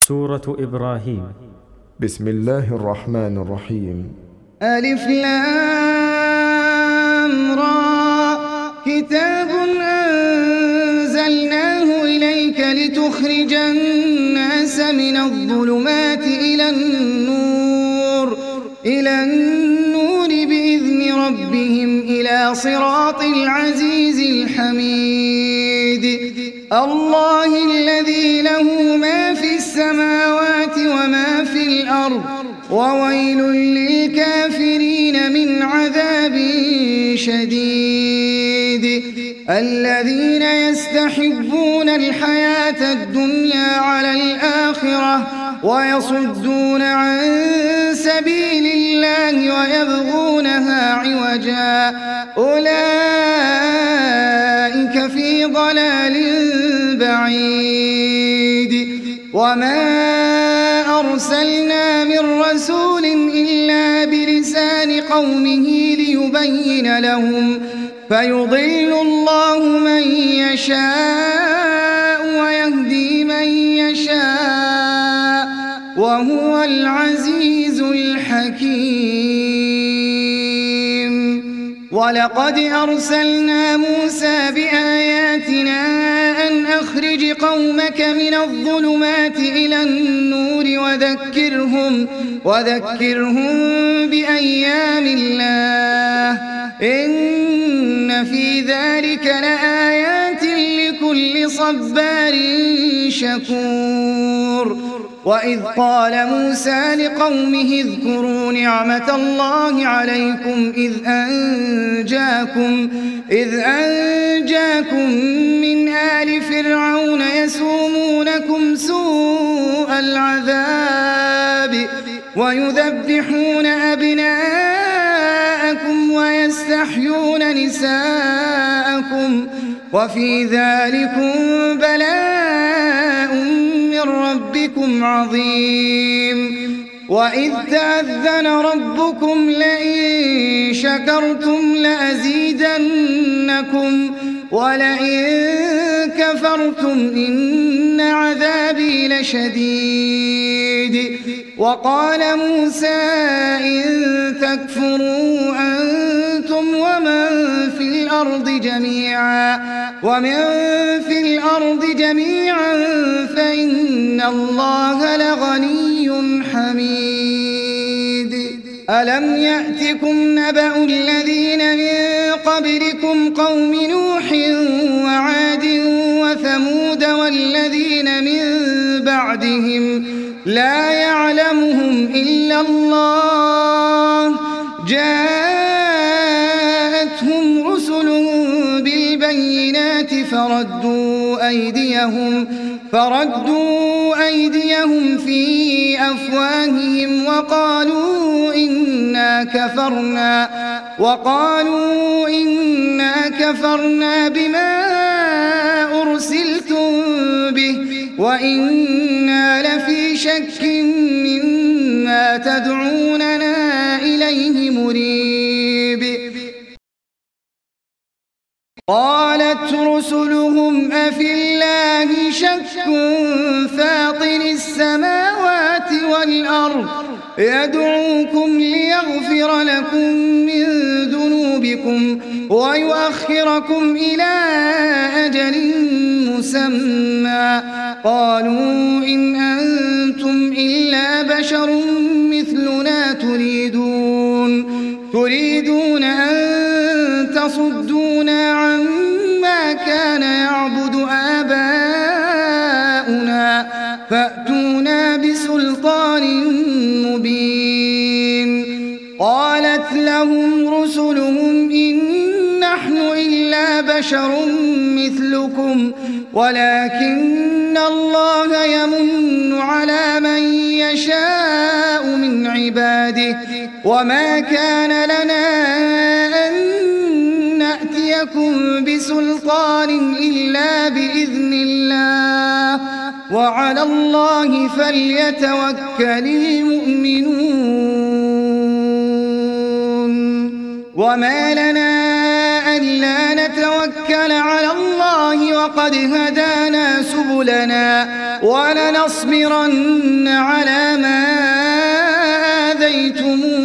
سورة إبراهيم. بسم الله الرحمن الرحيم. ألف لام را كتاب أنزلناه إليك لتخرج الناس من الظلمات إلى النور بإذن ربهم إلى صراط العزيز الحميد. الله الذي له ما في السماوات وما في الأرض وويل للكافرين من عذاب شديد. الذين يستحبون الحياة الدنيا على الآخرة ويصدون عن سبيل الله ويبغونها عوجا أولئك في ضلال بعيد. وما أرسلنا من رسول إلا بلسان قومه ليبين لهم فيضل الله من يشاء ويهدي من يشاء وهو العزيز الحكيم. ولقد أرسلنا موسى بآياتنا أن أخرج قومك من الظلمات إلى النور وذكرهم بأيام الله إن في ذلك لآيات لكل صبار شكور. وإذ قال موسى لقومه اذكروا نعمة الله عليكم إذ أنجاكم من آل فرعون يسومونكم سوء العذاب ويذبحون أبناءكم ويستحيون نساءكم وفي ذلكم بلاء من ربكم عظيم. وإذ تأذن ربكم لئن شكرتم لأزيدنكم ولئن كفرتم إن عذابي لشديد. وقال موسى إن تكفروا أنتم ومن في الأرض جميعا فإن الله لغني حميد. ألم يأتكم نبأ الذين من قبلكم قوم نوح وعاد وثمود والذين من بعدهم لا يعلمهم إلا الله جاءتهم رسلهم بالبينات فردوا أيديهم في أفواههم وقالوا إنا كفرنا بما أرسلتم به وإنا لفي شك مما تدعوننا إليه مريب. قالت رسلهم أفي الله شك فاطر السماوات والأرض يدعوكم ليغفر لكم من ذنوبكم ويؤخركم إلى أجل مسمى قالوا إن أنتم إلا بشر مثلنا تريدون أن تصدونا عما كان يعبد آباؤنا فأتونا بسلطان مبين. قالت لهم رسلهم إن نحن إلا بشر مثلكم ولكن الله يمن على من يشاء من عباده وما كان لنا أن نأتيكم بسلطان إلا بإذن الله وعلى الله فليتوكل المؤمنون. وما لنا ألا نتوكل على الله وقد هدانا سبلنا ولنصبرن على ما آذيتمونا